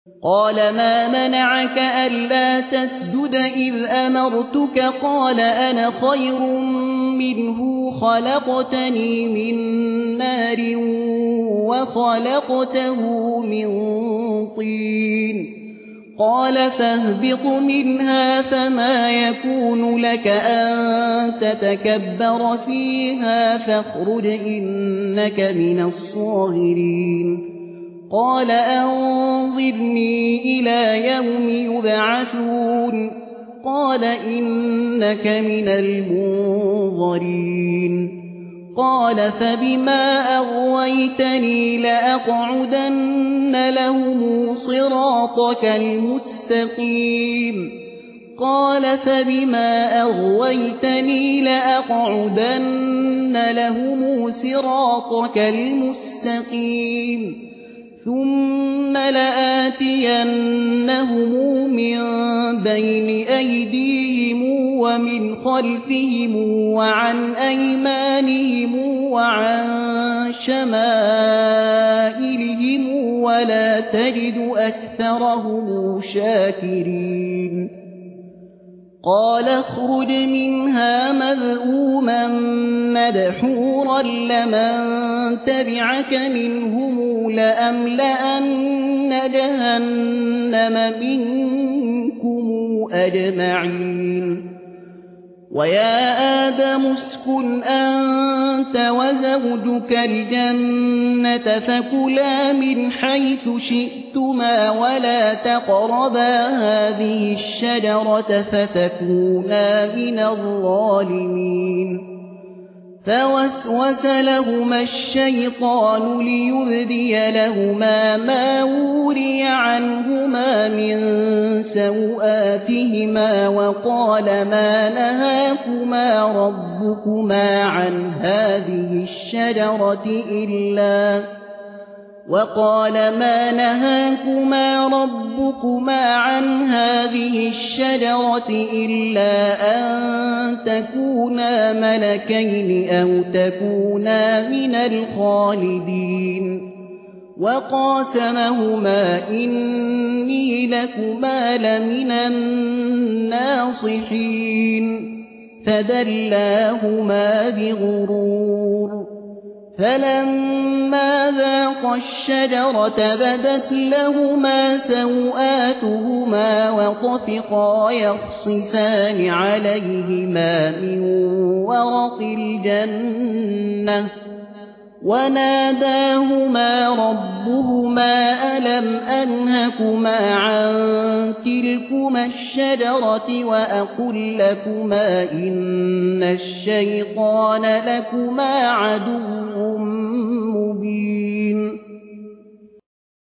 قال ما منعك ألا تسجد إذ أمرتك قال أنا خير منه خلقتني من نار وخلقته من طين قال فاهبط منها فما يكون لك أن تتكبر فيها فاخرج إنك من الصاغرين قال أنظرني إلى يوم يبعثون قال إنك من المنظرين قال فبما أغويتني لأقعدن لهم صراطك المستقيم قال فبما أغويتني لأقعدن لهم صراطك المستقيم ثم لآتينهم من بين أيديهم ومن خلفهم وعن أيمانهم وعن شمائلهم ولا تجد أكثرهم شاكرين قال اخرج منها مذءوما مدحورا لمن تبعك منهم لأملأن جهنم منكم أجمعين ويا آدم اسكن أنت وزوجك الجنة فكلا من حيث شئتما ولا تقربا هذه الشجرة فتكونا من الظالمين فوسوس لهما الشيطان ليبدي لهما ما وري عنهما من سوآتهما وقال ما نهاكما ربكما عن هذه الشجرة إلا أن تكونا ملكين أو تكونا من الخالدين وقاسمهما إني لكما لمن الناصحين فدلاهما بغرور فلما ذاقا الشجرة بدت لهما سوآتهما وطفقا يخصفان عليهما من ورق الجنة وناداهما ربهما ألم أنهكما عن تلكما الشجرة وأقل لكما إن الشيطان لكما عدو